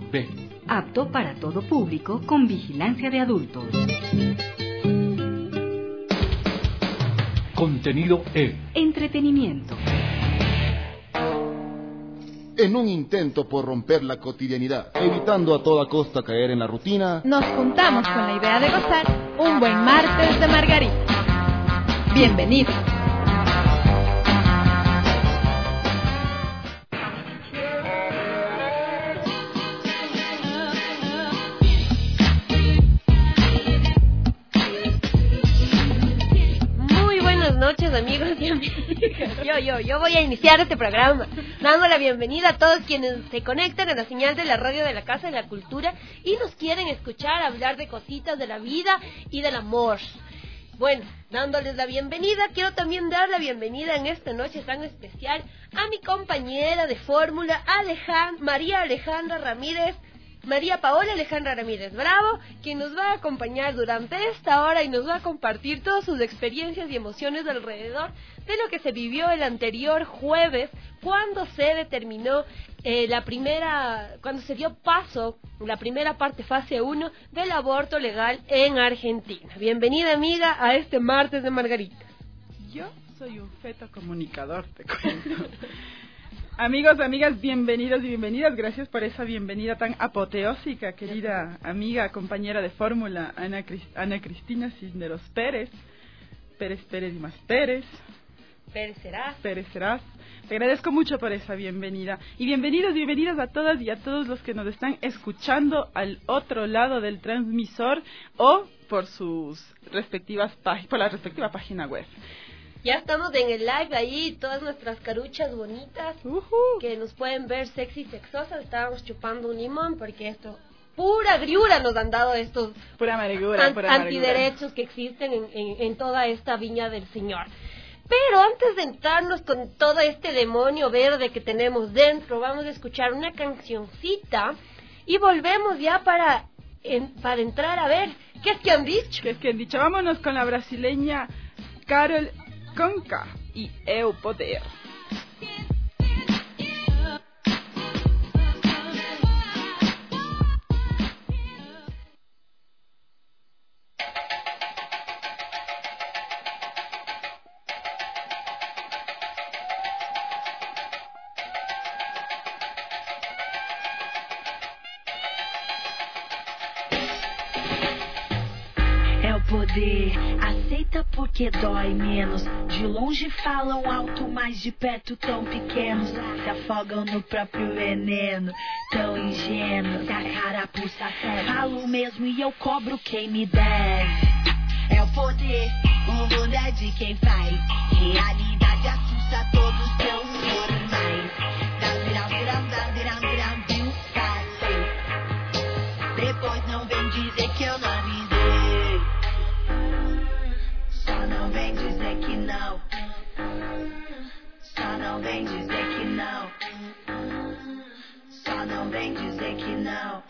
B. Apto para todo público con vigilancia de adultos. Contenido E. Entretenimiento. En un intento por romper la cotidianidad, evitando a toda costa caer en la rutina, nos juntamos con la idea de gozar un buen martes de Margarita. Bienvenidos. Noches, amigos y amigas. Yo voy a iniciar este programa dando la bienvenida a todos quienes se conectan a la señal de la radio de la Casa de la Cultura y nos quieren escuchar hablar de cositas de la vida y del amor. Bueno, dándoles la bienvenida, quiero también dar la bienvenida en esta noche tan especial a mi compañera de fórmula, María Paola Alejandra Ramírez Bravo, quien nos va a acompañar durante esta hora y nos va a compartir todas sus experiencias y emociones alrededor de lo que se vivió el anterior jueves, cuando se determinó cuando se dio paso la primera parte, fase 1, del aborto legal en Argentina. Bienvenida, amiga, a este martes de Margarita. Yo soy un feto comunicador, te cuento. Amigos, amigas, bienvenidos y bienvenidas. Gracias por esa bienvenida tan apoteósica, querida amiga, compañera de fórmula, Ana Cristina Cisneros Pérez y más Pérez serás. Te agradezco mucho por esa bienvenida. Y bienvenidos y bienvenidas a todas y a todos los que nos están escuchando al otro lado del transmisor o por la respectiva página web. Ya estamos en el live ahí, todas nuestras caruchas bonitas, que nos pueden ver sexy y sexosas. Estábamos chupando un limón porque esto, pura griura nos han dado estos antiderechos que existen en toda esta viña del Señor. Pero antes de entrarnos con todo este demonio verde que tenemos dentro, vamos a escuchar una cancioncita y volvemos ya para entrar a ver qué es que han dicho. Vámonos con la brasileña Carol Conká y Eu Poder. Aceita porque dói menos. De longe falam alto, mas de perto tão pequenos. Se afogam no próprio veneno, tão ingênuos. Se a carapuça falo mesmo e eu cobro quem me deve. É o poder, o mundo é de quem faz. Realidade assusta todos, são normais. Viu, falei. Depois não vem dizer que eu não avisei. Só não vem dizer que não. Só não vem dizer que não. Só não vem dizer que não.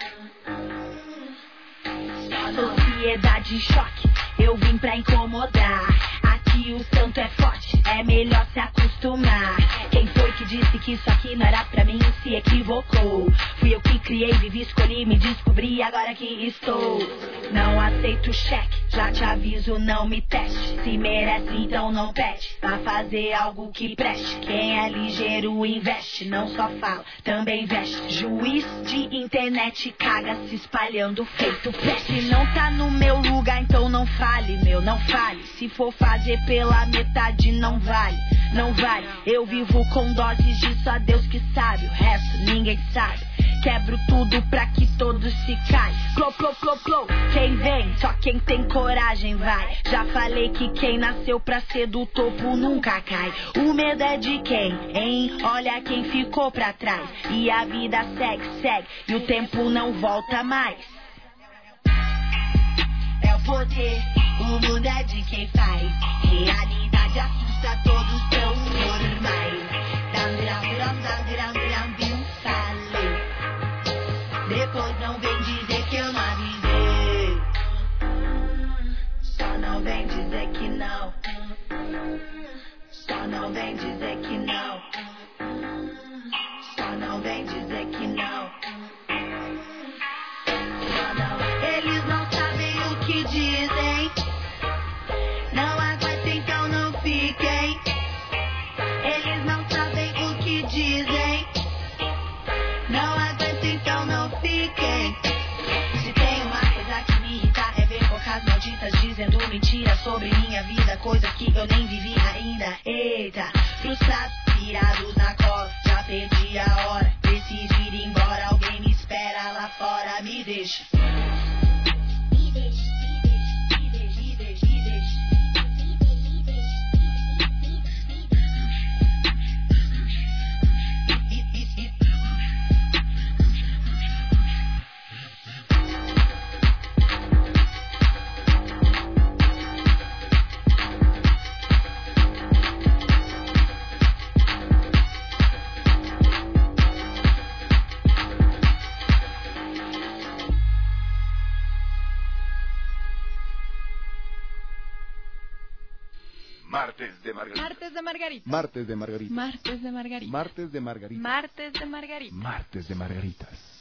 Sociedade em choque, eu vim pra incomodar. Aqui o santo é forte, é melhor se acostumar. Quem foi que disse que isso aqui não era pra mim se equivocou? Fui eu que criei, vivi, escolhi, me descobri, agora que estou. Não aceito cheque, já te aviso, não me teste. Se merece, então não pede, pra fazer algo que preste. Quem é ligeiro investe, não só fala, também veste. Juiz de internet caga se espalhando feito peste. Se não tá no meu lugar, então não fale, meu, não fale. Se for fazer pela metade, não vale, não vale. Eu vivo com doses de só Deus que sabe, o resto ninguém sabe. Quebro tudo pra que todos se caem. Clou, clou, clou, clou. Quem vem, só quem tem coragem vai. Já falei que quem nasceu pra ser do topo nunca cai. O medo é de quem, hein? Olha quem ficou pra trás. E a vida segue, e o tempo não volta mais. É o poder, o mundo é de quem faz. Realidade assusta, todos são normais. Falei. Depois não vem dizer que eu não avisei. Só não vem dizer que não. Só não vem dizer que não. Só não vem dizer que não. que dizem. Não aguento, então não fiquem. Eles não sabem o que dizem. Não aguento, então não fiquem. Se tem uma coisa que me irrita é ver bocas malditas dizendo mentira sobre minha vida, coisas que eu nem vivi ainda. Eita, frustrados, virados na cola, já perdi a hora. Preciso ir embora, alguém me espera lá fora, me deixa. Martes de Margarita. Martes de Margarita. Martes de Margarita. Martes de Margarita. Martes de Margarita. Martes de Margarita. Martes de Margaritas.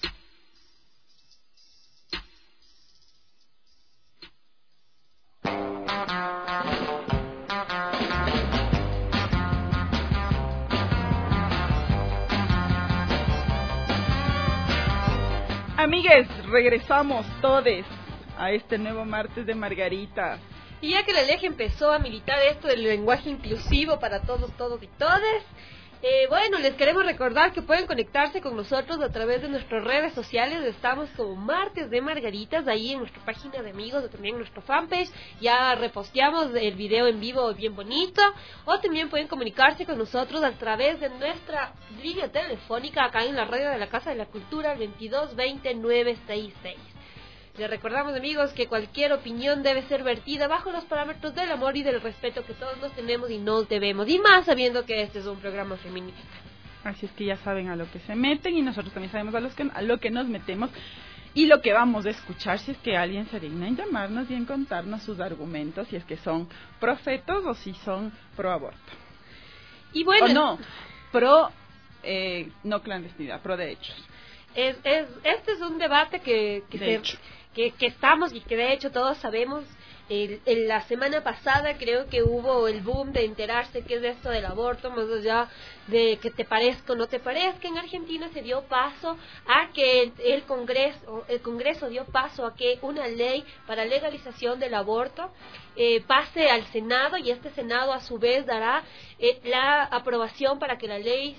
Amigues, regresamos todes a este nuevo Martes de Margarita. Y ya que la LEG empezó a militar esto del lenguaje inclusivo para todos, todos y todes, bueno, les queremos recordar que pueden conectarse con nosotros a través de nuestras redes sociales. Estamos como Martes de Margaritas, ahí en nuestra página de amigos o también en nuestra fanpage. Ya reposteamos el video en vivo bien bonito. O también pueden comunicarse con nosotros a través de nuestra línea telefónica acá en la radio de la Casa de la Cultura, el 2220-966. Les recordamos, amigos, que cualquier opinión debe ser vertida bajo los parámetros del amor y del respeto que todos nos tenemos y nos debemos, y más sabiendo que este es un programa feminista. Así es que ya saben a lo que se meten y nosotros también sabemos a lo que nos metemos y lo que vamos a escuchar si es que alguien se digna en llamarnos y en contarnos sus argumentos, si es que son profetos o si son pro aborto. Y bueno, o no, pro no clandestinidad, pro derechos. Este es un debate que estamos y que de hecho todos sabemos. En la semana pasada creo que hubo el boom de enterarse qué es esto del aborto, más allá de que te parezca o no te parezca. En Argentina se dio paso a que el Congreso dio paso a que una ley para legalización del aborto pase al Senado, y este Senado a su vez dará la aprobación para que la ley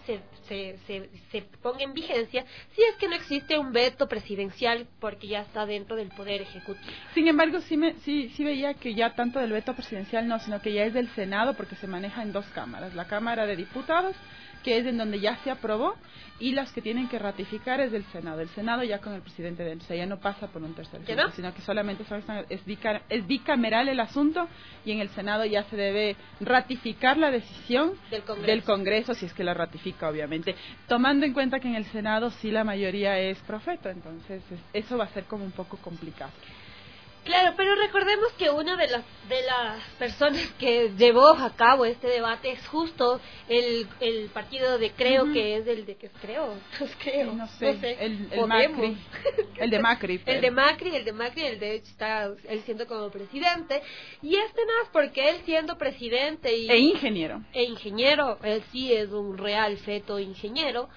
se ponga en vigencia, si es que no existe un veto presidencial, porque ya está dentro del Poder Ejecutivo. Sin embargo, sí veía que ya tanto del veto presidencial no, sino que ya es del Senado, porque se maneja en dos cámaras, la Cámara de Diputados, que es en donde ya se aprobó, y las que tienen que ratificar es del Senado. El Senado ya con el presidente dentro, o sea, ya no pasa por un tercer filtro, ¿no? Sino que solamente es bicameral el asunto, y en el Senado ya se debe ratificar la decisión del Congreso, si es que la ratifica, obviamente, tomando en cuenta que en el Senado sí la mayoría es profeto, entonces eso va a ser como un poco complicado. Claro, pero recordemos que una de las personas que llevó a cabo este debate es justo el partido de Creo, que es el de que creo, no sé. El Macri, el de Macri, el de Macri, el de hecho está él siendo como presidente, y nada más porque él siendo presidente e ingeniero, él sí es un real feto ingeniero.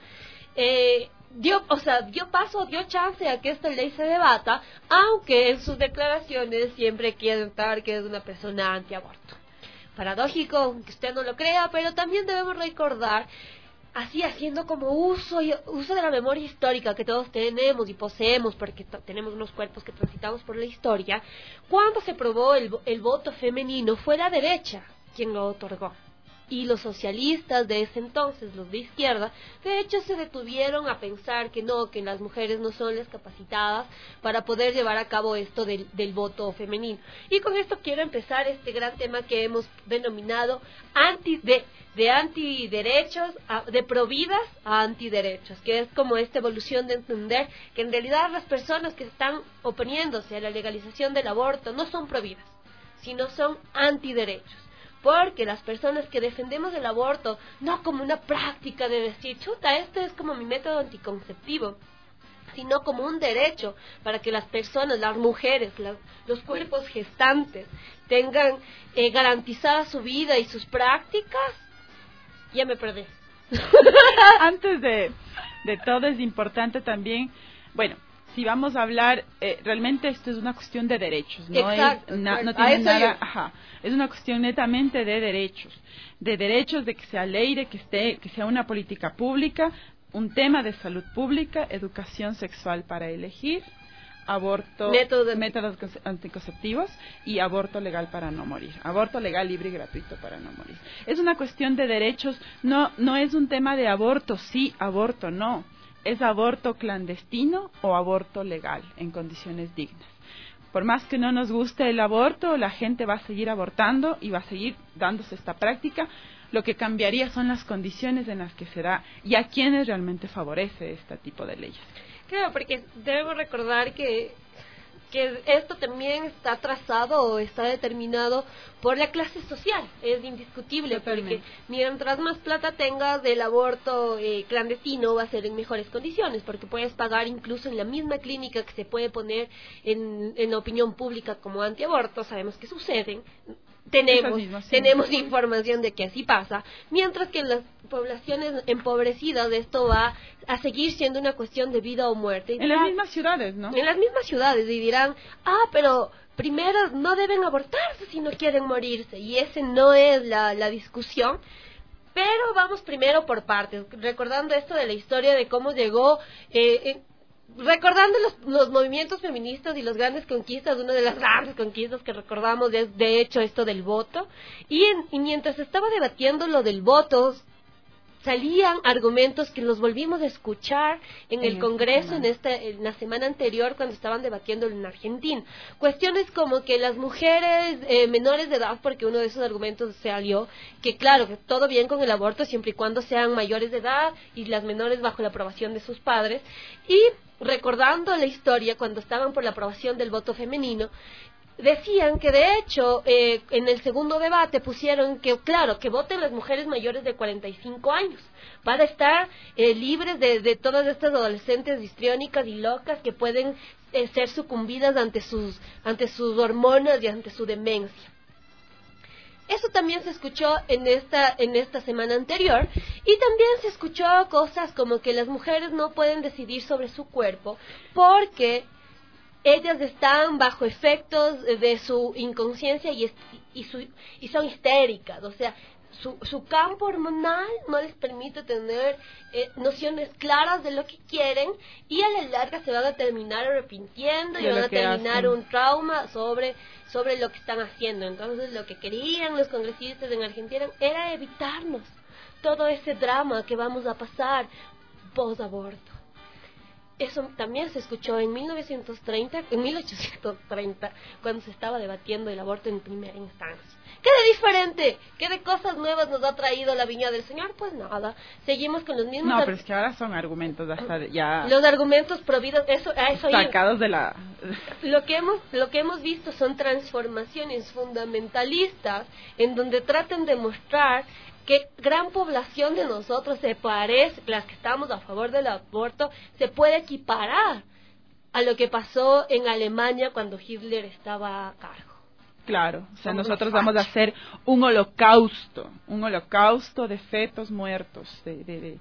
Dio chance a que esta ley se debata, aunque en sus declaraciones siempre quiere estar que es una persona antiaborto. Paradójico, aunque usted no lo crea, pero también debemos recordar, así haciendo como uso de la memoria histórica que todos tenemos y poseemos, porque tenemos unos cuerpos que transitamos por la historia. Cuando se aprobó el voto femenino, fue la derecha quien lo otorgó. Y los socialistas de ese entonces, los de izquierda, de hecho se detuvieron a pensar que las mujeres no son las capacitadas para poder llevar a cabo esto del voto femenino. Y con esto quiero empezar este gran tema que hemos denominado de antiderechos, de providas a antiderechos, que es como esta evolución de entender que en realidad las personas que están oponiéndose a la legalización del aborto no son providas, sino son antiderechos. Porque las personas que defendemos el aborto, no como una práctica de decir, chuta, este es como mi método anticonceptivo, sino como un derecho para que las personas, las mujeres, los cuerpos gestantes tengan garantizada su vida y sus prácticas. Ya me perdí. Antes de todo es importante también, bueno, si vamos a hablar, realmente esto es una cuestión de derechos, no exacto, no tiene nada, es una cuestión netamente de derechos de que sea ley, de que sea una política pública, un tema de salud pública, educación sexual para elegir, aborto, métodos anticonceptivos y aborto legal para no morir, aborto legal, libre y gratuito para no morir. Es una cuestión de derechos, no es un tema de aborto sí, aborto no. ¿Es aborto clandestino o aborto legal en condiciones dignas? Por más que no nos guste el aborto, la gente va a seguir abortando y va a seguir dándose esta práctica. Lo que cambiaría son las condiciones en las que se da y a quienes realmente favorece este tipo de leyes. Claro, porque debemos recordar que esto también está trazado o está determinado por la clase social, es indiscutible. Totalmente. Porque mientras más plata tengas del aborto clandestino va a ser en mejores condiciones, porque puedes pagar incluso en la misma clínica que se puede poner en la opinión pública como antiaborto, sabemos que suceden. Tenemos información de que así pasa, mientras que en las poblaciones empobrecidas esto va a seguir siendo una cuestión de vida o muerte. En las mismas ciudades, ¿no? En las mismas ciudades, y dirán, pero primero no deben abortarse si no quieren morirse, y ese no es la discusión. Pero vamos primero por partes, recordando esto de la historia de cómo llegó... recordando los movimientos feministas y las grandes conquistas, una de las grandes conquistas que recordamos es de hecho esto del voto, y mientras estaba debatiendo lo del voto, salían argumentos que los volvimos a escuchar en el Congreso en la semana anterior cuando estaban debatiendo en Argentina. Cuestiones como que las mujeres menores de edad, porque uno de esos argumentos salió, que claro, que todo bien con el aborto siempre y cuando sean mayores de edad y las menores bajo la aprobación de sus padres, y recordando la historia cuando estaban por la aprobación del voto femenino, decían que de hecho en el segundo debate pusieron que claro, que voten las mujeres mayores de 45 años para estar libres de todas estas adolescentes histriónicas y locas que pueden ser sucumbidas ante sus hormonas y ante su demencia. Eso también se escuchó en esta semana anterior, y también se escuchó cosas como que las mujeres no pueden decidir sobre su cuerpo porque ellas están bajo efectos de su inconsciencia y son histéricas, o sea, su campo hormonal no les permite tener nociones claras de lo que quieren, y a la larga se van a terminar arrepintiendo y van a terminar un trauma sobre lo que están haciendo. Entonces lo que querían los congresistas en Argentina era evitarnos todo ese drama que vamos a pasar post-aborto. Eso también se escuchó en 1830, cuando se estaba debatiendo el aborto en primera instancia. ¿Qué de diferente? ¿Qué de cosas nuevas nos ha traído la viña del Señor? Pues nada, seguimos con los mismos... No, pero es que ahora son argumentos hasta ya... Los argumentos prohibidos, eso sacados de la... Lo que hemos visto son transformaciones fundamentalistas en donde tratan de mostrar que gran población de nosotros se parece, las que estamos a favor del aborto, se puede equiparar a lo que pasó en Alemania cuando Hitler estaba a cargo. Claro, o sea, nosotros vamos a hacer un holocausto de fetos muertos, de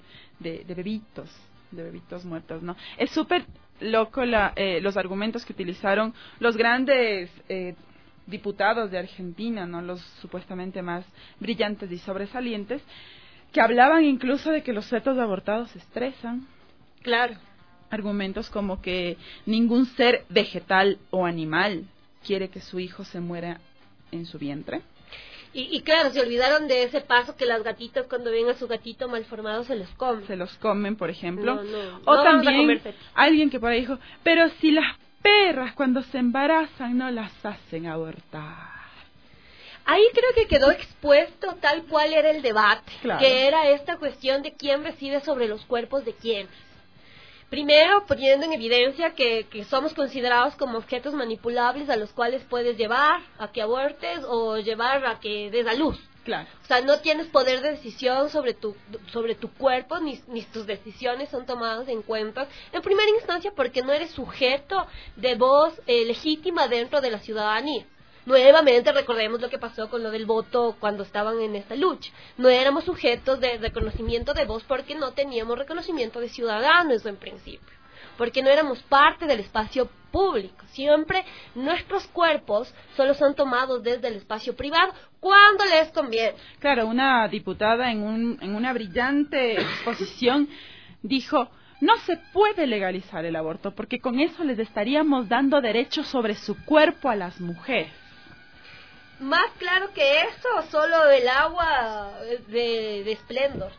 bebitos muertos, ¿no? Es súper loco los argumentos que utilizaron los grandes diputados de Argentina, ¿no? Los supuestamente más brillantes y sobresalientes, que hablaban incluso de que los fetos abortados estresan. Claro. Argumentos como que ningún ser vegetal o animal quiere que su hijo se muera en su vientre. Y claro, se olvidaron de ese paso que las gatitas cuando ven a su gatito mal formado se los comen. Se los comen, por ejemplo. O también alguien que por ahí dijo, pero si las perras cuando se embarazan no las hacen abortar. Ahí creo que quedó expuesto tal cual era el debate, claro, que era esta cuestión de quién decide sobre los cuerpos de quiénes. Primero, poniendo en evidencia que somos considerados como objetos manipulables a los cuales puedes llevar a que abortes o llevar a que des a luz. Claro. O sea, no tienes poder de decisión sobre tu cuerpo, ni tus decisiones son tomadas en cuenta. En primera instancia, porque no eres sujeto de voz legítima dentro de la ciudadanía. Nuevamente recordemos lo que pasó con lo del voto cuando estaban en esta lucha. No éramos sujetos de reconocimiento de voz porque no teníamos reconocimiento de ciudadanos en principio, porque no éramos parte del espacio público. Siempre nuestros cuerpos solo son tomados desde el espacio privado cuando les conviene. Claro, una diputada en una brillante exposición dijo: no se puede legalizar el aborto porque con eso les estaríamos dando derechos sobre su cuerpo a las mujeres. Más claro que eso, solo el agua de Splendor.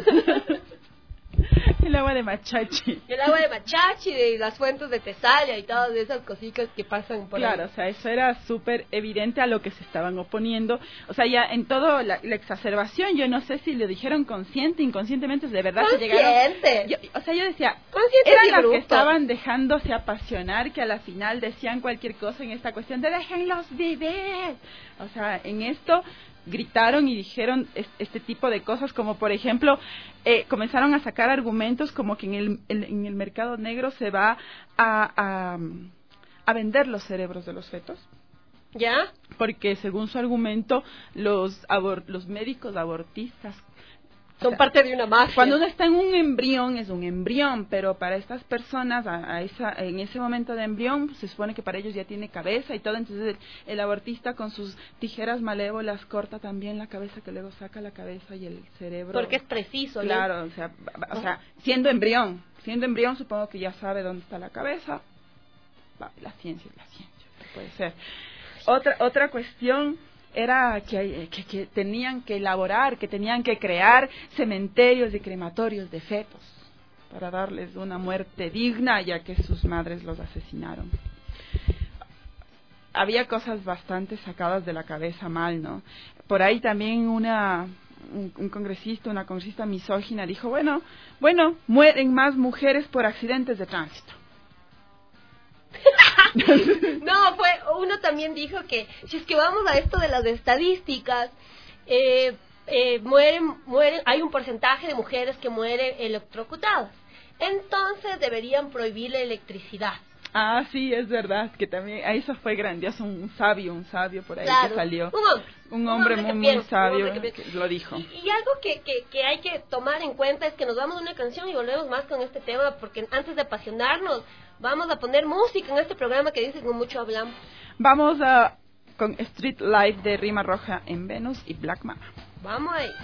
El agua de Machachi. El agua de Machachi, de las fuentes de Tesalia y todas esas cositas que pasan por ahí. Claro, o sea, eso era súper evidente a lo que se estaban oponiendo. O sea, ya en todo la exacerbación, yo no sé si lo dijeron consciente, inconscientemente, de verdad que llegaron... Yo decía, eran las que estaban dejándose apasionar, que a la final decían cualquier cosa en esta cuestión de déjenlos vivir. O sea, en esto gritaron y dijeron este tipo de cosas, como por ejemplo comenzaron a sacar argumentos como que en el mercado negro se va a vender los cerebros de los fetos. ¿Ya? Porque según su argumento los médicos abortistas son parte de una mafia. Cuando uno está en un embrión, es un embrión, pero para estas personas, en ese momento de embrión, se supone que para ellos ya tiene cabeza y todo, entonces el abortista con sus tijeras malévolas corta también la cabeza, que luego saca la cabeza y el cerebro. Porque es preciso, ¿no? Claro, o sea, siendo embrión supongo que ya sabe dónde está la cabeza. La ciencia es la ciencia, puede ser. Otra cuestión era que tenían que elaborar, que tenían que crear cementerios y crematorios de fetos para darles una muerte digna, ya que sus madres los asesinaron. Había cosas bastante sacadas de la cabeza mal, ¿no? Por ahí también una congresista misógina dijo, bueno, mueren más mujeres por accidentes de tránsito. No, uno también dijo que si es que vamos a esto de las estadísticas, mueren, hay un porcentaje de mujeres que mueren electrocutadas, entonces deberían prohibir la electricidad. Ah, sí, es verdad, que también, eso fue grandioso, un sabio por ahí, claro, que salió. Un hombre muy sabio que lo dijo. Y algo que hay que tomar en cuenta es que nos vamos a una canción y volvemos más con este tema, porque antes de apasionarnos, vamos a poner música en este programa que dice que mucho hablamos. Vamos con Street Life de Rima Roja en Venus y Black Mama. Vamos ahí.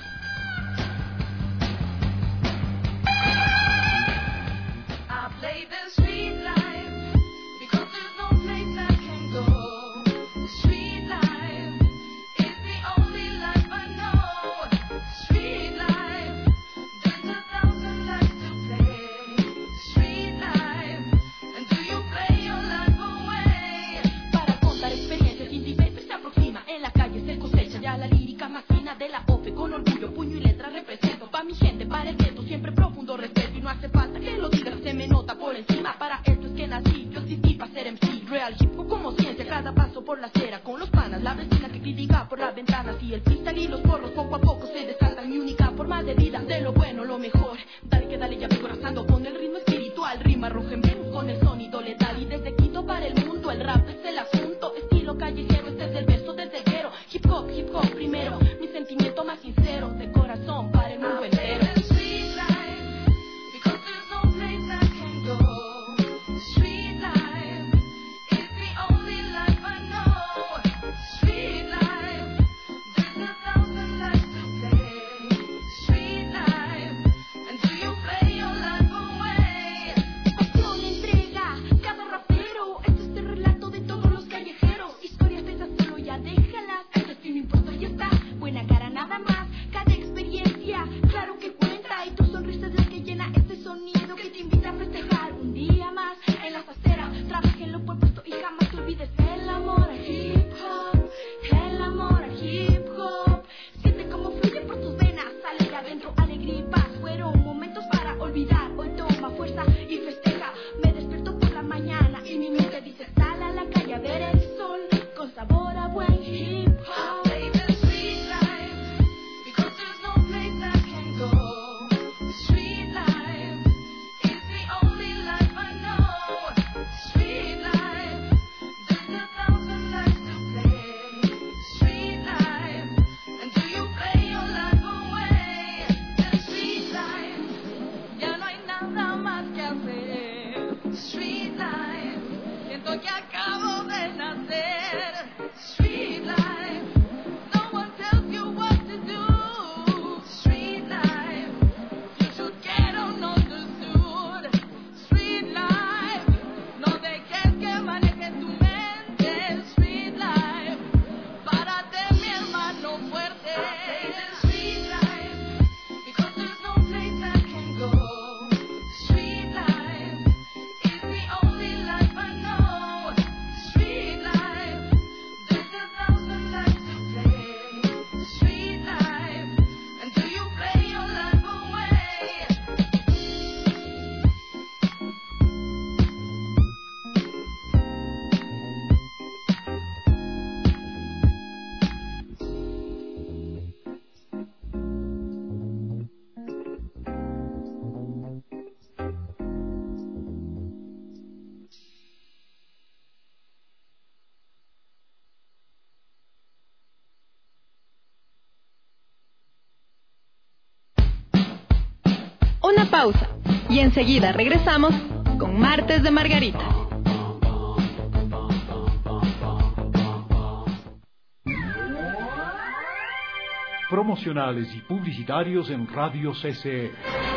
De la OFE con orgullo, puño y letra represento pa' mi gente, para el viento, siempre profundo respeto y no hace falta que lo digas, se me nota por encima. Para esto es que nací, yo existí para ser MC, real hip hop como ciencia, cada paso por la acera con los panas, la vecina que critica por las ventanas y el freestyle y los porros poco a poco se desatan. Mi única forma de vida, de lo bueno, lo mejor, dale que dale, ya vengo arrasando con el ritmo espiritual, Rima Roja en Venus con el sonido letal y desde Quito para el mundo, el rap es el asunto, estilo callejero, este es el verso desde el cero, hip hop primero, sentimiento más sincero de corazón para el mundo entero. que acabo de nacer. Street life, no one tells you what to do. Street life, you should get understood. Street life, no dejes que maneje tu mente. Street life, párate mi hermano fuerte. Street life, because there's no place I can go. Street life is the only life I know. Street life, there's 1,000 lives to play. Street life, until you play your life away. Una pausa y enseguida regresamos con Martes de Margarita. Promocionales y publicitarios en Radio CCE.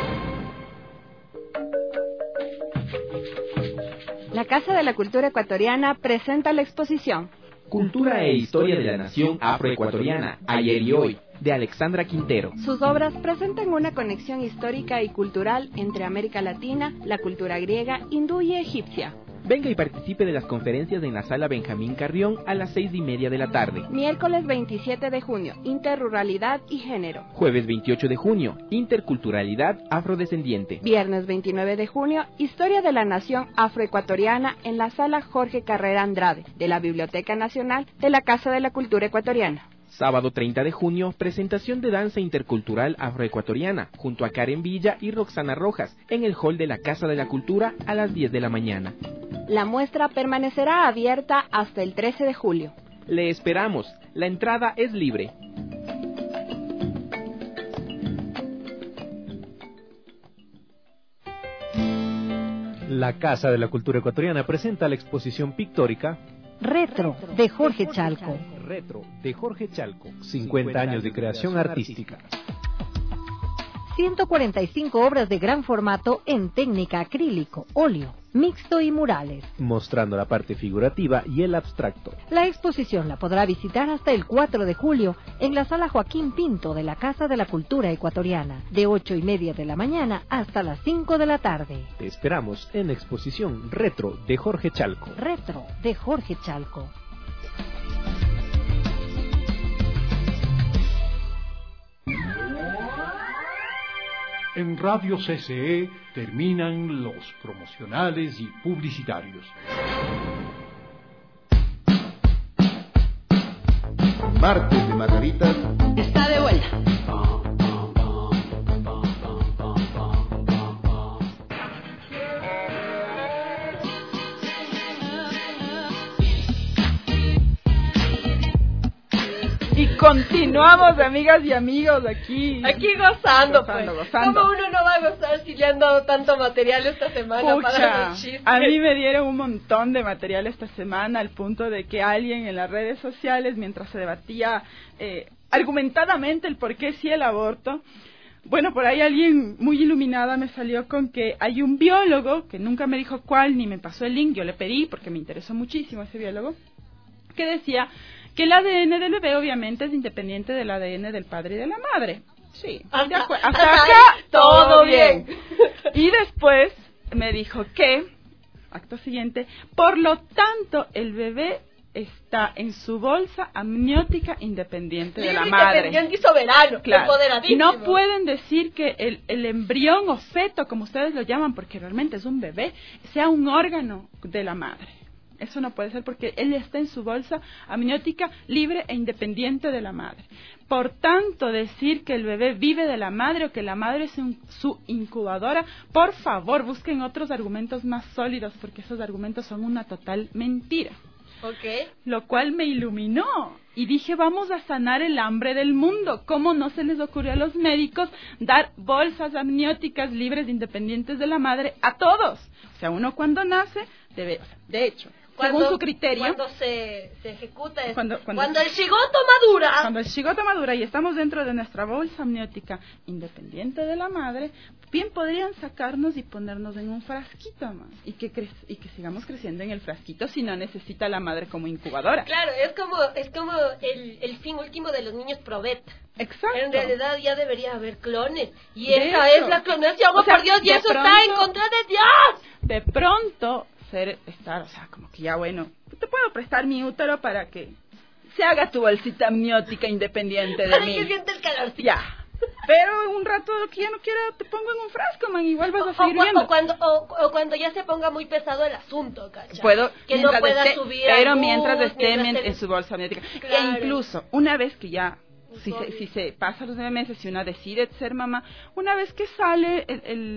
La Casa de la Cultura Ecuatoriana presenta la exposición Cultura e Historia de la Nación Afroecuatoriana, ayer y hoy, de Alexandra Quintero. Sus obras presentan una conexión histórica y cultural entre América Latina, la cultura griega, hindú y egipcia. Venga y participe de las conferencias en la Sala Benjamín Carrión a las 6:30 de la tarde. Miércoles 27 de junio, Interruralidad y Género. Jueves 28 de junio, Interculturalidad Afrodescendiente. Viernes 29 de junio, Historia de la Nación Afroecuatoriana en la Sala Jorge Carrera Andrade, de la Biblioteca Nacional de la Casa de la Cultura Ecuatoriana. Sábado 30 de junio, presentación de danza intercultural afroecuatoriana, junto a Karen Villa y Roxana Rojas, en el hall de la Casa de la Cultura a las 10 de la mañana. La muestra permanecerá abierta hasta el 13 de julio. Le esperamos. La entrada es libre. La Casa de la Cultura Ecuatoriana presenta la exposición pictórica Retro, de Jorge Chalco. Retro, de Jorge Chalco. 50 años de creación artística. 145 obras de gran formato en técnica acrílico, óleo, mixto y murales, mostrando la parte figurativa y el abstracto. La exposición la podrá visitar hasta el 4 de julio en la Sala Joaquín Pinto de la Casa de la Cultura Ecuatoriana, de 8:30 de la mañana hasta las 5 de la tarde. Te esperamos en la exposición Retro, de Jorge Chalco. Retro, de Jorge Chalco. En Radio CCE terminan los promocionales y publicitarios. Martes de Margaritas está de vuelta. Y continuamos, amigas y amigos, aquí gozando. Gozando. ¿Cómo uno no va a gozar si le han dado tanto material esta semana para los chistes? A mí me dieron un montón de material esta semana, al punto de que alguien en las redes sociales, mientras se debatía argumentadamente el por qué sí el aborto, bueno, por ahí alguien muy iluminada me salió con que hay un biólogo, que nunca me dijo cuál, ni me pasó el link, yo le pedí porque me interesó muchísimo ese biólogo, que decía que el ADN del bebé obviamente es independiente del ADN del padre y de la madre. Sí, hasta acá todo bien. Y después me dijo que, acto siguiente, por lo tanto el bebé está en su bolsa amniótica independiente de la madre. Independiente y soberano, claro. Empoderadísimo. No pueden decir que el embrión o feto, como ustedes lo llaman, porque realmente es un bebé, sea un órgano de la madre. Eso no puede ser porque él está en su bolsa amniótica libre e independiente de la madre. Por tanto, decir que el bebé vive de la madre o que la madre es su incubadora, por favor, busquen otros argumentos más sólidos porque esos argumentos son una total mentira. Okay. Lo cual me iluminó y dije, vamos a sanar el hambre del mundo. ¿Cómo no se les ocurrió a los médicos dar bolsas amnióticas libres e independientes de la madre a todos? O sea, uno cuando nace debe, de hecho, según su criterio. Cuando se ejecuta es cuando el shigoto madura. Cuando el shigoto madura y estamos dentro de nuestra bolsa amniótica independiente de la madre, bien podrían sacarnos y ponernos en un frasquito más y que sigamos creciendo en el frasquito si no necesita la madre como incubadora. Claro, es como el fin último de los niños probeta. Exacto. En realidad ya debería haber clones y esa es la clonación, por Dios, y eso está en contra de Dios. De pronto o sea, como que ya bueno, te puedo prestar mi útero para que se haga tu bolsita amniótica independiente de para mí. Que siente el calorcito. Ya. Pero un rato que ya no quiera, te pongo en un frasco, man, igual vas a seguir viendo. O cuando ya se ponga muy pesado el asunto, ¿cachai? Que no pueda subir pero mientras esté en su bolsa amniótica. Claro. E incluso, una vez que ya si se pasa los 9 meses, si una decide ser mamá, una vez que sale,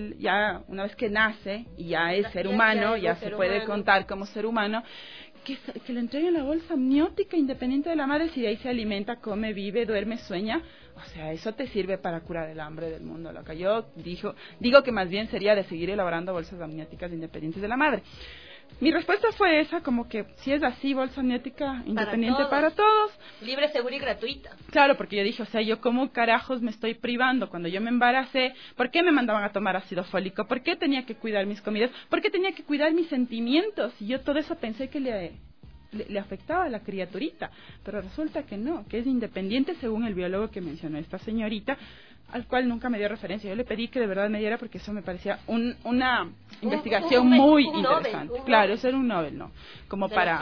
una vez que nace y ya es ser humano, ya se puede contar como ser humano, que le entreguen la bolsa amniótica independiente de la madre, si de ahí se alimenta, come, vive, duerme, sueña. O sea, eso te sirve para curar el hambre del mundo, loca. Yo digo que más bien sería de seguir elaborando bolsas amnióticas independientes de la madre. Mi respuesta fue esa, como que si es así, bolsa amniótica independiente para todos. Libre, segura y gratuita. Claro, porque yo dije, o sea, yo como carajos me estoy privando. Cuando yo me embaracé, ¿por qué me mandaban a tomar ácido fólico? ¿Por qué tenía que cuidar mis comidas? ¿Por qué tenía que cuidar mis sentimientos? Y yo todo eso pensé que le afectaba a la criaturita, pero resulta que no, que es independiente según el biólogo que mencionó esta señorita, al cual nunca me dio referencia. Yo le pedí que de verdad me diera porque eso me parecía una investigación muy interesante. Claro, eso era un Nobel, ¿no? Como para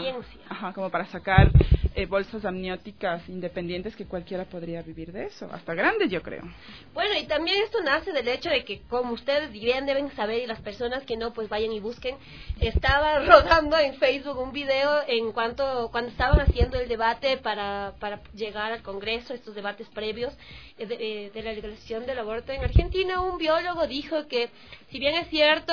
sacar bolsas amnióticas independientes que cualquiera podría vivir de eso, hasta grandes, yo creo. Bueno, y también esto nace del hecho de que, como ustedes dirían, deben saber, y las personas que no, pues vayan y busquen. Estaba rodando en Facebook un video cuando estaban haciendo el debate para llegar al Congreso, estos debates previos de la legalización del aborto en Argentina. Un biólogo dijo que, si bien es cierto,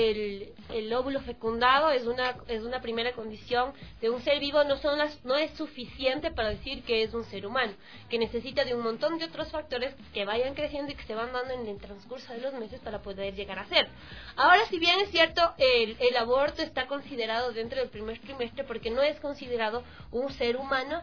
el óvulo fecundado es una primera condición de un ser vivo, no es suficiente para decir que es un ser humano, que necesita de un montón de otros factores que vayan creciendo y que se van dando en el transcurso de los meses para poder llegar a ser. Ahora, si bien es cierto, el aborto está considerado dentro del primer trimestre porque no es considerado un ser humano,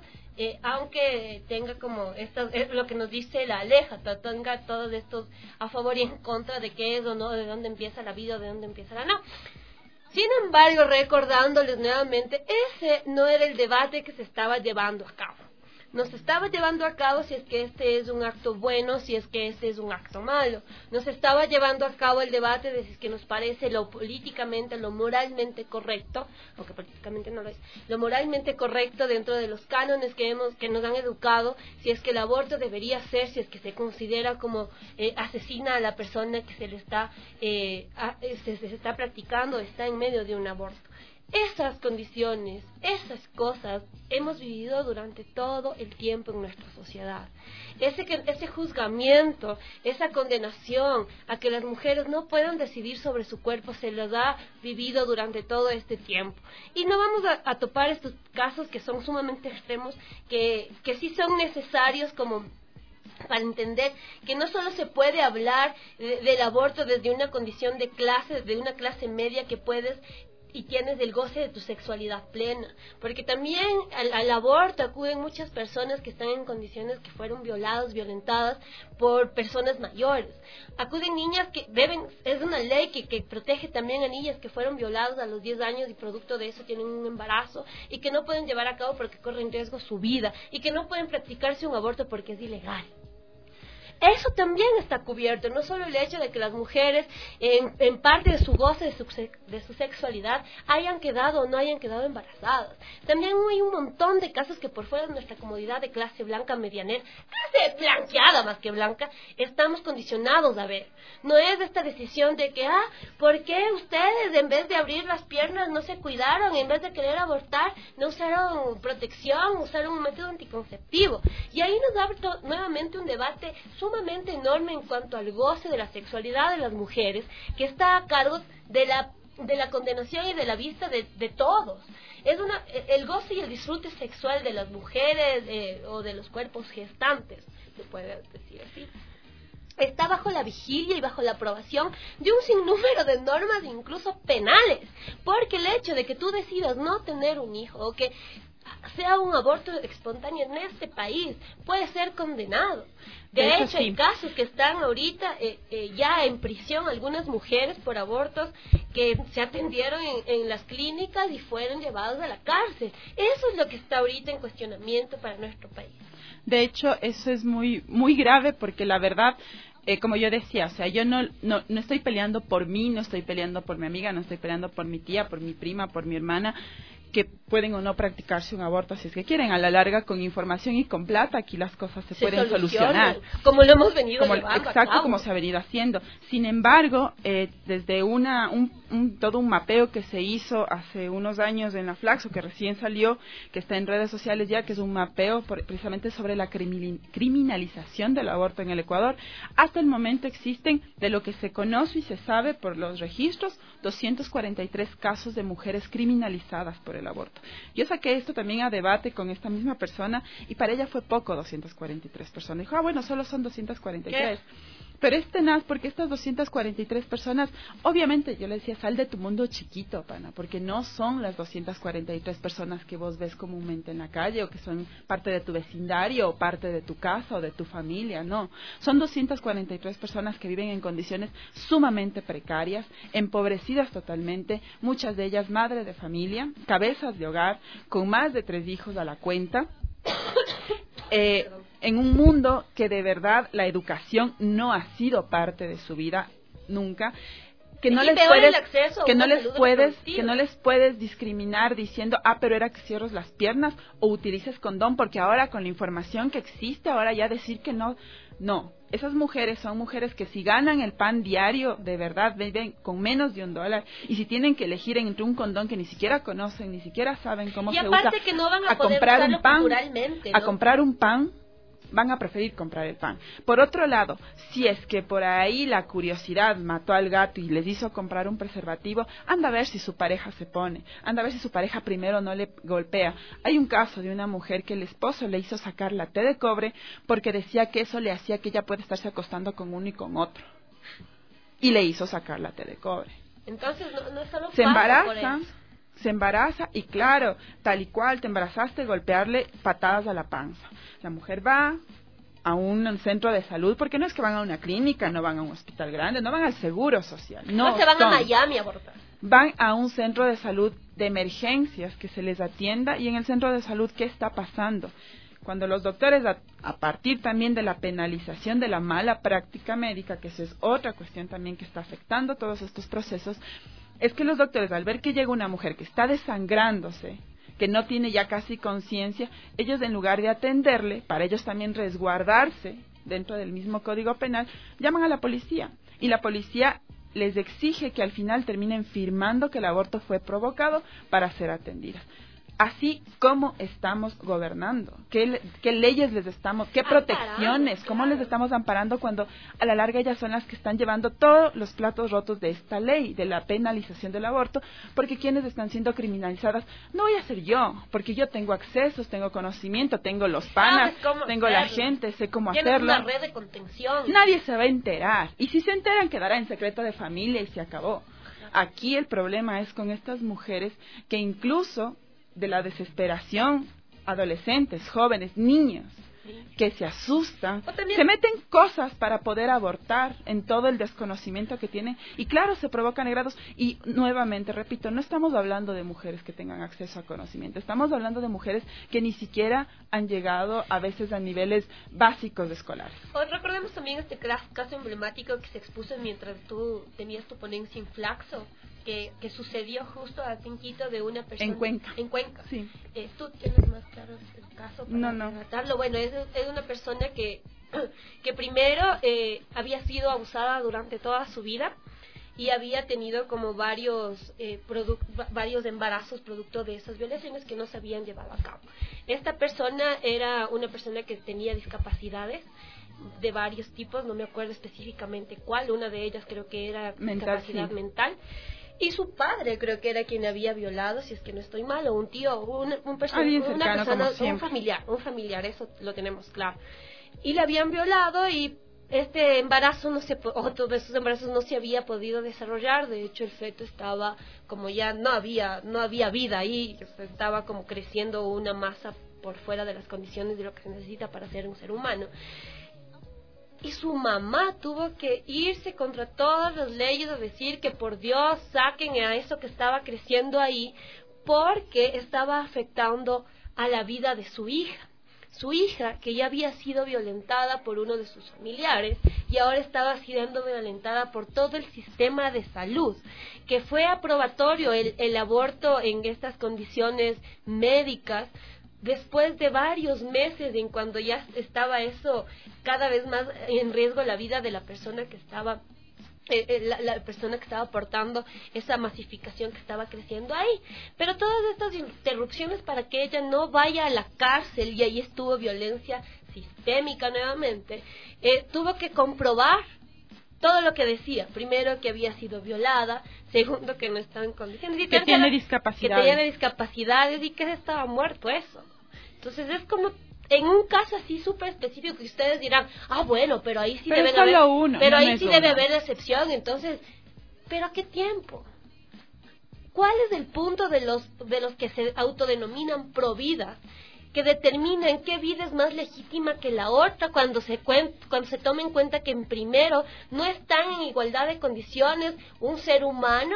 aunque tenga como lo que nos dice la Aleja, tenga todos estos a favor y en contra de qué es o no, de dónde empieza la vida o de dónde empieza la no. Sin embargo, recordándoles nuevamente, ese no era el debate que se estaba llevando a cabo. No se estaba llevando a cabo si es que este es un acto bueno, si es que este es un acto malo. No se estaba llevando a cabo el debate de si es que nos parece lo políticamente, lo moralmente correcto, aunque políticamente no lo es, lo moralmente correcto dentro de los cánones que nos han educado, si es que el aborto debería ser, si es que se considera como asesina a la persona que se le está se está practicando, está en medio de un aborto. Esas condiciones, esas cosas hemos vivido durante todo el tiempo en nuestra sociedad. Ese juzgamiento, esa condenación a que las mujeres no puedan decidir sobre su cuerpo se los ha vivido durante todo este tiempo. Y no vamos a topar estos casos que son sumamente extremos, que sí son necesarios como para entender que no solo se puede hablar del aborto desde una condición de clase, de una clase media que puedes y tienes el goce de tu sexualidad plena, porque también al aborto acuden muchas personas que están en condiciones que fueron violentadas por personas mayores. Acuden niñas que es una ley que protege también a niñas que fueron violadas a los 10 años y producto de eso tienen un embarazo y que no pueden llevar a cabo porque corren riesgo su vida y que no pueden practicarse un aborto porque es ilegal. Eso también está cubierto, no solo el hecho de que las mujeres, en parte de su goce de su sexualidad, hayan quedado o no hayan quedado embarazadas. También hay un montón de casos que por fuera de nuestra comodidad de clase blanca medianera, clase blanqueada más que blanca, estamos condicionados a ver. No es esta decisión de que, ¿por qué ustedes en vez de abrir las piernas no se cuidaron? En vez de querer abortar, no usaron protección, usaron un método anticonceptivo. Y ahí nos abre nuevamente un debate sumamente enorme en cuanto al goce de la sexualidad de las mujeres, que está a cargo de la condenación y de la vista de todos. El goce y el disfrute sexual de las mujeres o de los cuerpos gestantes, se puede decir así. está bajo la vigilia y bajo la aprobación de un sinnúmero de normas, incluso penales, porque el hecho de que tú decidas no tener un hijo o que sea un aborto espontáneo en este país puede ser condenado. De hecho, hay casos que están ahorita ya en prisión algunas mujeres por abortos que se atendieron en las clínicas y fueron llevados a la cárcel. Eso es lo que está ahorita en cuestionamiento para nuestro país. De hecho, eso es muy muy grave porque la verdad, como yo decía, o sea, yo no estoy peleando por mí, no estoy peleando por mi amiga, no estoy peleando por mi tía, por mi prima, por mi hermana, que pueden o no practicarse un aborto si es que quieren. A la larga, con información y con plata, aquí las cosas se pueden solucionar. Como lo hemos venido llevando exacto, a cabo. Como se ha venido haciendo. Sin embargo, desde todo un mapeo que se hizo hace unos años en la Flaxo, que recién salió, que está en redes sociales ya, que es un mapeo precisamente sobre la criminalización del aborto en el Ecuador, hasta el momento existen, de lo que se conoce y se sabe por los registros, 243 casos de mujeres criminalizadas por el aborto. Yo saqué esto también a debate con esta misma persona y para ella fue poco 243 personas. Dijo, bueno, solo son 243. Pero es tenaz porque estas 243 personas, obviamente yo le decía, sal de tu mundo chiquito, pana, porque no son las 243 personas que vos ves comúnmente en la calle o que son parte de tu vecindario o parte de tu casa o de tu familia, no. Son 243 personas que viven en condiciones sumamente precarias, empobrecidas totalmente, muchas de ellas madre de familia, cabezas de hogar, con más de 3 hijos a la cuenta. En un mundo que de verdad la educación no ha sido parte de su vida nunca, que no les puedes discriminar diciendo, pero era que cierres las piernas o utilices condón, porque ahora con la información que existe, ahora ya decir que no, esas mujeres son mujeres que si ganan el pan diario, de verdad viven con menos de $1, y si tienen que elegir entre un condón que ni siquiera conocen, ni siquiera saben cómo se usa, que no van a comprar un pan, ¿no? A comprar un pan, van a preferir comprar el pan. Por otro lado, si es que por ahí la curiosidad mató al gato y les hizo comprar un preservativo, anda a ver si su pareja se pone, anda a ver si su pareja primero no le golpea. Hay un caso de una mujer que el esposo le hizo sacar la T de cobre porque decía que eso le hacía que ella puede estarse acostando con uno y con otro. Y le hizo sacar la T de cobre. Entonces no solo se embaraza y claro, tal y cual te embarazaste, golpearle patadas a la panza. La mujer va a un centro de salud, porque no es que van a una clínica, no van a un hospital grande, no van al seguro social. No se van a Miami a abortar. Van a un centro de salud de emergencias que se les atienda, y en el centro de salud, ¿qué está pasando? Cuando los doctores, a partir también de la penalización de la mala práctica médica, que esa es otra cuestión también que está afectando todos estos procesos, es que los doctores, al ver que llega una mujer que está desangrándose, que no tiene ya casi conciencia, ellos en lugar de atenderle, para ellos también resguardarse dentro del mismo Código Penal, llaman a la policía. Y la policía les exige que al final terminen firmando que el aborto fue provocado para ser atendidas. Así como estamos gobernando, qué leyes les estamos, qué protecciones, cómo les estamos amparando cuando a la larga ellas son las que están llevando todos los platos rotos de esta ley, de la penalización del aborto, porque quienes están siendo criminalizadas no voy a ser yo, porque yo tengo accesos, tengo conocimiento, tengo los panas, tengo la gente, sé cómo hacerlo. Una red de contención. Nadie se va a enterar, y si se enteran quedará en secreto de familia y se acabó. Aquí el problema es con estas mujeres que incluso de la desesperación, adolescentes, jóvenes, niños, que se asustan, se meten cosas para poder abortar en todo el desconocimiento que tienen, y claro, se provocan agrados. Y nuevamente, repito, no estamos hablando de mujeres que tengan acceso a conocimiento, estamos hablando de mujeres que ni siquiera han llegado a veces a niveles básicos de escolares. Recordemos también este caso emblemático que se expuso mientras tú tenías tu ponencia en Flaxo, que sucedió justo a Quito de una persona en Cuenca. Sí. ¿Tú tienes más claro el caso para no tratarlo? Bueno, es una persona que primero había sido abusada durante toda su vida y había tenido como varios embarazos producto de esas violaciones que no se habían llevado a cabo. Esta persona era una persona que tenía discapacidades de varios tipos, no me acuerdo específicamente cuál, una de ellas creo que era discapacidad mental. Y su padre creo que era quien había violado, si es que no estoy mal, o un tío, un familiar, eso lo tenemos claro. Y le habían violado y este embarazo otro de esos embarazos no se había podido desarrollar. De hecho, el feto estaba como ya no había vida ahí, estaba como creciendo una masa por fuera de las condiciones de lo que se necesita para ser un ser humano. Y su mamá tuvo que irse contra todas las leyes a decir que por Dios saquen a eso que estaba creciendo ahí, porque estaba afectando a la vida de su hija. Su hija, que ya había sido violentada por uno de sus familiares y ahora estaba siendo violentada por todo el sistema de salud, que fue aprobatorio el aborto en estas condiciones médicas, después de varios meses en cuando ya estaba eso cada vez más en riesgo la vida de la persona que estaba la persona que estaba aportando esa masificación que estaba creciendo ahí. Pero todas estas interrupciones para que ella no vaya a la cárcel, y ahí estuvo violencia sistémica nuevamente, tuvo que comprobar todo lo que decía. Primero, que había sido violada. Segundo, que no estaba en condiciones. Y que tiene discapacidades y que estaba muerto eso. Entonces es como en un caso así súper específico que ustedes dirán, bueno, pero ahí sí debe haber, pero ahí sí debe haber excepción. Entonces, ¿pero a qué tiempo? ¿Cuál es el punto de los que se autodenominan pro vida, que determinan qué vida es más legítima que la otra cuando se toma en cuenta que en primero no están en igualdad de condiciones un ser humano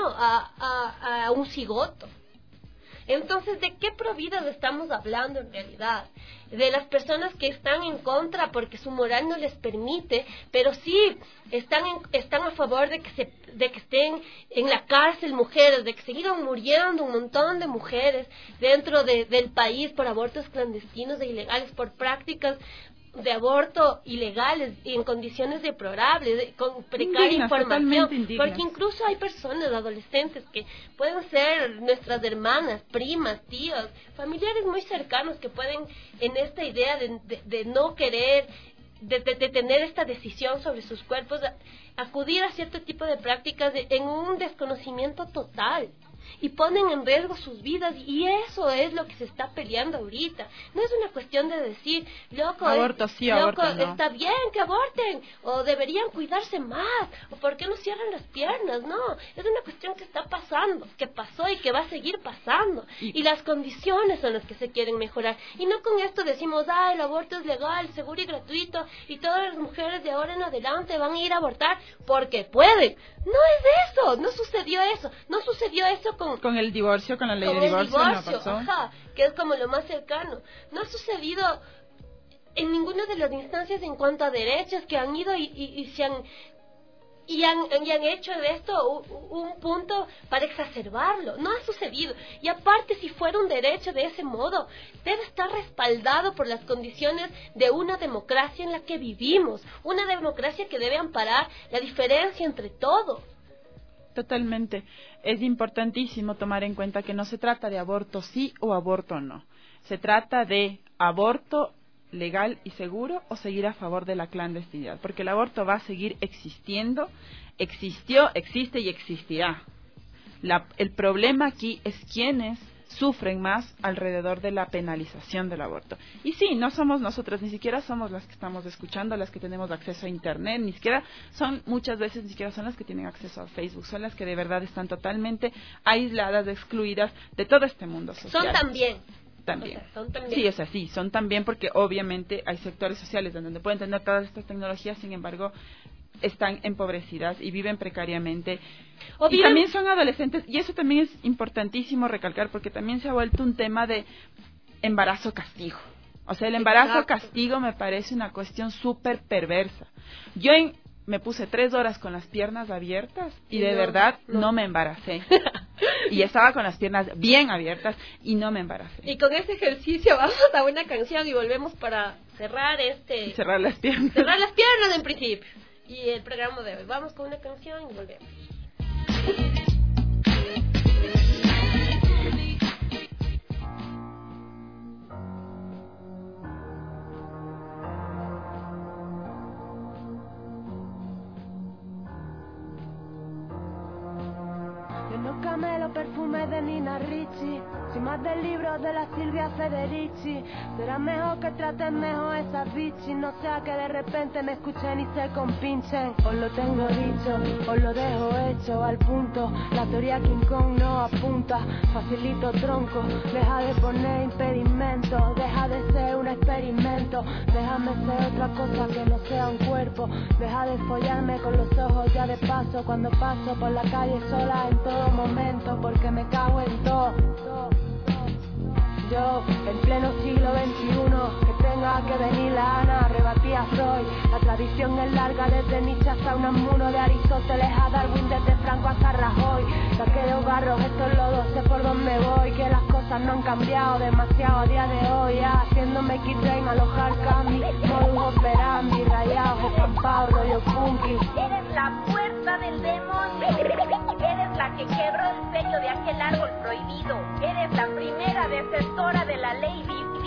a un cigoto? Entonces, ¿de qué providas estamos hablando en realidad? De las personas que están en contra porque su moral no les permite, pero sí están a favor de que estén en la cárcel mujeres, de que sigan muriendo un montón de mujeres dentro del país por abortos clandestinos e ilegales, por prácticas de aborto ilegales y en condiciones deplorables, con precaria información, porque incluso hay personas, adolescentes, que pueden ser nuestras hermanas, primas, tíos, familiares muy cercanos, que pueden, en esta idea de no querer, de tener esta decisión sobre sus cuerpos, acudir a cierto tipo de prácticas en un desconocimiento total. Y ponen en riesgo sus vidas, y eso es lo que se está peleando ahorita. No es una cuestión de decir, loco, está bien que aborten, o deberían cuidarse más, o por qué no cierran las piernas. No, es una cuestión que está pasando, que pasó y que va a seguir pasando, y las condiciones son las que se quieren mejorar. Y no con esto decimos, el aborto es legal, seguro y gratuito, y todas las mujeres de ahora en adelante van a ir a abortar porque pueden. No es eso, no sucedió eso con el divorcio, con la ley de divorcio no pasó. Que es como lo más cercano. No ha sucedido en ninguna de las instancias en cuanto a derechos que han ido y han hecho de esto un punto para exacerbarlo. No ha sucedido. Y aparte, si fuera un derecho de ese modo, debe estar respaldado por las condiciones de una democracia en la que vivimos, una democracia que debe amparar la diferencia entre todos. Totalmente. Es importantísimo tomar en cuenta que no se trata de aborto sí o aborto no. Se trata de aborto legal y seguro o seguir a favor de la clandestinidad, porque el aborto va a seguir existiendo, existió, existe y existirá. El problema aquí es quienes sufren más alrededor de la penalización del aborto. Y sí, no somos nosotras, ni siquiera somos las que estamos escuchando, las que tenemos acceso a internet, muchas veces ni siquiera son las que tienen acceso a Facebook, son las que de verdad están totalmente aisladas, excluidas de todo este mundo social. Son también. Sí, es así, son también, porque obviamente hay sectores sociales donde pueden tener todas estas tecnologías, sin embargo están empobrecidas y viven precariamente. Y también son adolescentes, y eso también es importantísimo recalcar, porque también se ha vuelto un tema de embarazo castigo. O sea, el embarazo castigo me parece una cuestión súper perversa. Yo me puse 3 horas con las piernas abiertas y de verdad no me embaracé. Y estaba con las piernas bien abiertas y no me embaracé. Y con este ejercicio vamos a una canción y volvemos para cerrar cerrar las piernas. Cerrar las piernas en principio. Y el programa de hoy. Vamos con una canción y volvemos. Yo no caramelo, perfume de Nina Ricci. Sin más del libro de la Silvia Federici. Será mejor que traten mejor esas bichis. No sea que de repente me escuchen y se compinchen. Os lo tengo dicho, os lo dejo hecho al punto. La teoría King Kong no apunta. Facilito tronco, deja de poner impedimentos. Deja de ser un experimento. Déjame ser otra cosa que no sea un cuerpo. Deja de follarme con los ojos ya de paso. Cuando paso por la calle sola en todo momento. Porque me cago en todo. Yo, en pleno siglo XXI, que tenga que venir la Ana, rebatí a Freud. La tradición es larga desde Nietzsche hasta Unamuno, de Aristóteles a Darwin, desde Franco hasta Rajoy. De aquellos barros, estos lodos, sé por dónde voy, que las cosas no han cambiado demasiado a día de hoy. Haciéndome X-Train, alojar Cami, modus operandi, rayados, estampados, rollo funky. Eres la fuerza del demonio. Eres la que quebró el sello de aquel árbol prohibido. Eres la primera desertora de la ley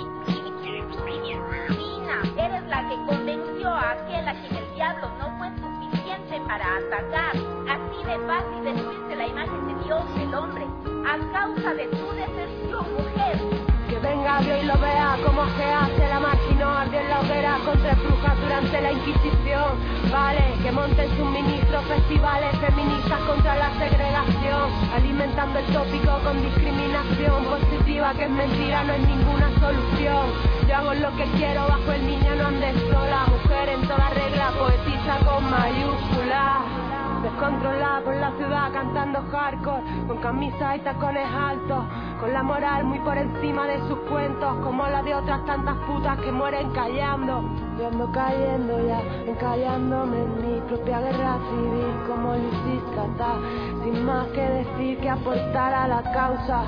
divina. Eres la que convenció a aquel a quien el diablo no fue suficiente para atacar. Así de fácil destruirse la imagen de Dios, el hombre, a causa de tu deserción, mujer. Que venga Dios y lo vea como se hace la máquina, ardió en la hoguera contra brujas durante la Inquisición. Vale, que monten suministros, festivales feministas contra la segregación, alimentando el tópico con discriminación positiva, que es mentira, no es ninguna solución. Yo hago lo que quiero bajo el niño, no andes sola. Mujer en toda regla, poetisa con mayúsculas. Descontrolada por la ciudad cantando hardcore, con camisas y tacones altos, con la moral muy por encima de sus cuentos, como la de otras tantas putas que mueren callando. Yo ando cayendo ya, encallándome en mi propia guerra civil, como Lucis Catá, sin más que decir que aportar a la causa.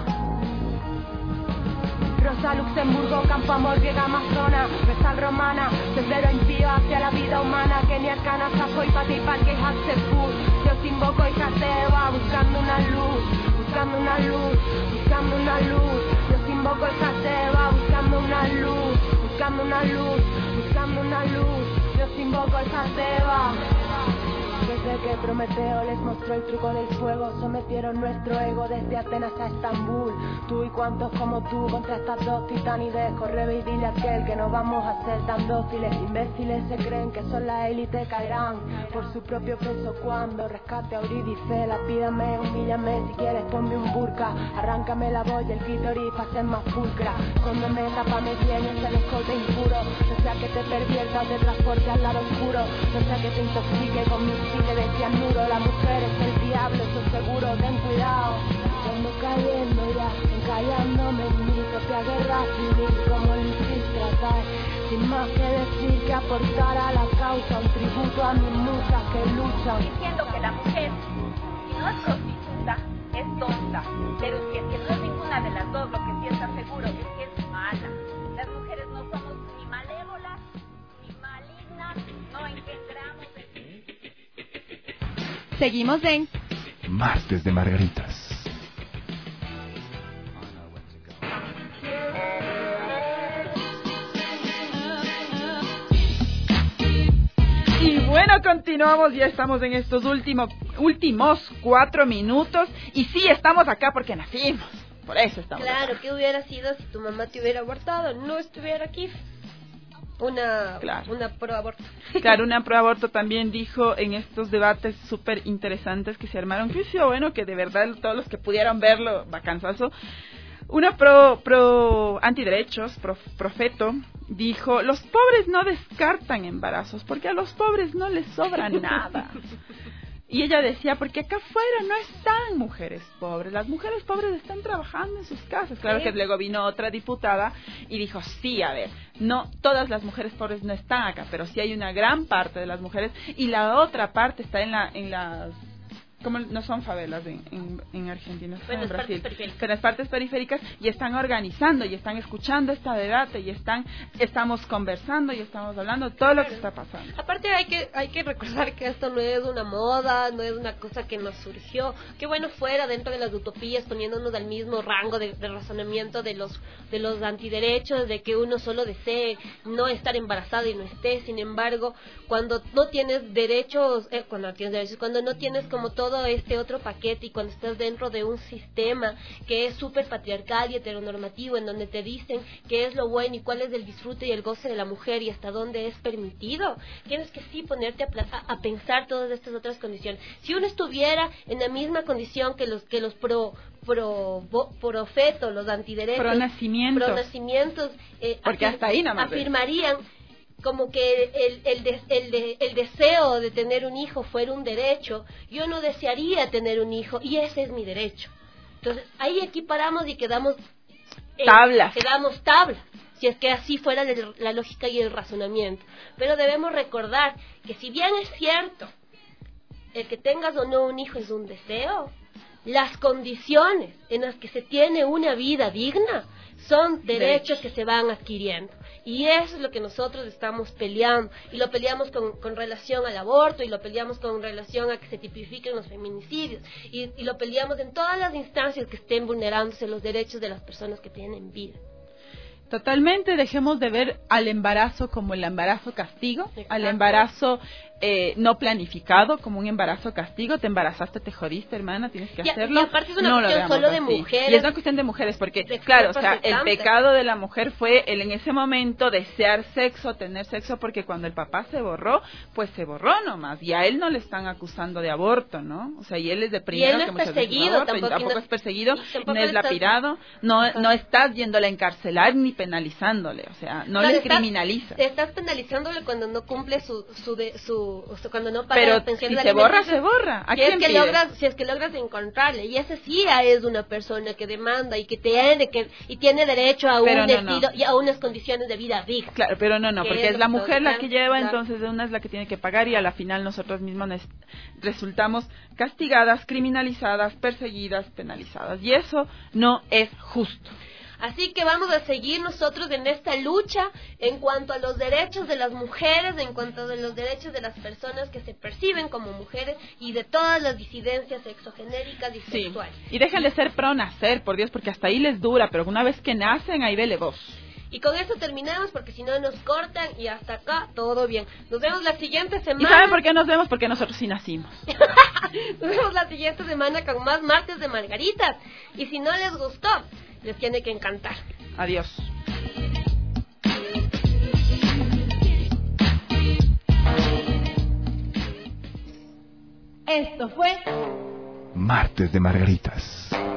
Rosa Luxemburgo, Campo Amor, Griega Amazona, Vestal Romana, sendero impío hacia la vida humana, Kenia Arcana, Sapo y Pati Parque y Hatsefur. Yo te invoco y cateo, buscando una luz, buscando una luz, buscando una luz. Yo te invoco y cateo, buscando una luz, buscando una luz, buscando una luz. Yo te invoco y cateo. Desde que Prometeo les mostró el truco del fuego, sometieron nuestro ego desde Atenas a Estambul. Tú y cuantos como tú contra estas dos titanides. Corre y dile a aquel que no vamos a ser tan dóciles. Imbéciles se creen que son la élite, caerán por su propio peso cuando rescate a Eurídice. Lapídame, humíllame, si quieres ponme un burka. Arráncame la voz y el clítoris para ser más pulcra. Cóndeme, tápame bien ese escote impuro. No sea que te pervierta o te transporte al lado oscuro. No sea que te intoxique con mi chile de cianuro. La mujer es el diablo, eso seguro, ten cuidado. Ando cayendo ya, encallándome en mi propia guerra civil, como Lucis tratar, sin más que decir que aportar a la causa, un tributo a mis musas que luchan. Diciendo que la mujer, si no es prostituta, es tonta, pero si no es ninguna de las dos, lo que sí está seguro es que es mala. Las mujeres no somos ni malévolas, ni malignas, no engendramos de... Seguimos en Martes de Margaritas. Y bueno, continuamos, ya estamos en estos últimos 4 minutos. Y sí, estamos acá porque nacimos, por eso estamos Claro, acá. ¿qué hubiera sido si tu mamá te hubiera abortado? No estuviera aquí. Una pro aborto. Claro, una pro aborto también dijo en estos debates súper interesantes que se armaron, que sí, bueno, que de verdad todos los que pudieron verlo, bacanzazo. Una pro antiderechos, profeto, dijo: los pobres no descartan embarazos porque a los pobres no les sobra nada. Y ella decía, porque acá afuera no están mujeres pobres, las mujeres pobres están trabajando en sus casas. Claro que luego vino otra diputada y dijo, sí, a ver, no, todas las mujeres pobres no están acá, pero sí hay una gran parte de las mujeres, y la otra parte está en las... como no son favelas en Argentina, son en Brasil, pero las partes periféricas, y están organizando y están escuchando este debate y estamos conversando y estamos hablando de todo lo que está pasando. Aparte hay que recordar que esto no es una moda, no es una cosa que nos surgió. Qué bueno fuera dentro de las utopías, poniéndonos al mismo rango de razonamiento de los antiderechos, de que uno solo desee no estar embarazado y no esté. Sin embargo, cuando no tienes derechos, cuando no tienes como todo todo este otro paquete, y cuando estás dentro de un sistema que es súper patriarcal y heteronormativo, en donde te dicen qué es lo bueno y cuál es el disfrute y el goce de la mujer y hasta dónde es permitido, tienes que sí ponerte a pensar todas estas otras condiciones. Si uno estuviera en la misma condición que los profetos, los antiderechos, pronacimientos, porque hasta ahí nada más afirmarían como que el deseo de tener un hijo fuera un derecho. Yo no desearía tener un hijo y ese es mi derecho. Entonces ahí equiparamos y quedamos tablas, si es que así fuera la lógica y el razonamiento. Pero debemos recordar que si bien es cierto el que tengas o no un hijo es un deseo, las condiciones en las que se tiene una vida digna son derechos que se van adquiriendo. Y eso es lo que nosotros estamos peleando. Y lo peleamos con relación al aborto, y lo peleamos con relación a que se tipifiquen los feminicidios. Y lo peleamos en todas las instancias que estén vulnerándose los derechos de las personas que tienen vida. Totalmente, dejemos de ver al embarazo como el embarazo castigo, exacto, al embarazo no planificado como un embarazo castigo. Te embarazaste, te jodiste, hermana, tienes que hacerlo. Y aparte es una cuestión solo de mujeres. Y es una cuestión de mujeres, porque claro, o sea, el pecado de la mujer fue el en ese momento desear sexo, tener sexo, porque cuando el papá se borró, pues se borró nomás, y a él no le están acusando de aborto, ¿no? O sea, y él es de primero, y él no es perseguido, tampoco es perseguido, no es lapidado, no estás yéndole a encarcelar ni penalizándole, o sea, no le criminaliza. Estás penalizándole cuando no cumple cuando no paga la pensión. Pero si se borra, se borra. Si es que logras encontrarle, y ese sí es una persona que demanda y que tiene derecho a un estilo y a unas condiciones de vida dignas. Claro, pero no, porque es la mujer la que lleva, claro. Entonces una es la que tiene que pagar, y a la final nosotros mismos resultamos castigadas, criminalizadas, perseguidas, penalizadas, y eso no es justo. Así que vamos a seguir nosotros en esta lucha en cuanto a los derechos de las mujeres, en cuanto a los derechos de las personas que se perciben como mujeres y de todas las disidencias sexogenéricas y sexuales. Y dejen de ser pro nacer, por Dios, porque hasta ahí les dura, pero una vez que nacen, ahí vele vos. Y con eso terminamos, porque si no nos cortan, y hasta acá todo bien. Nos vemos la siguiente semana. ¿Y saben por qué nos vemos? Porque nosotros sí nacimos. Nos vemos la siguiente semana con más Martes de Margaritas. Y si no les gustó, les tiene que encantar. Adiós. Esto fue Martes de Margaritas.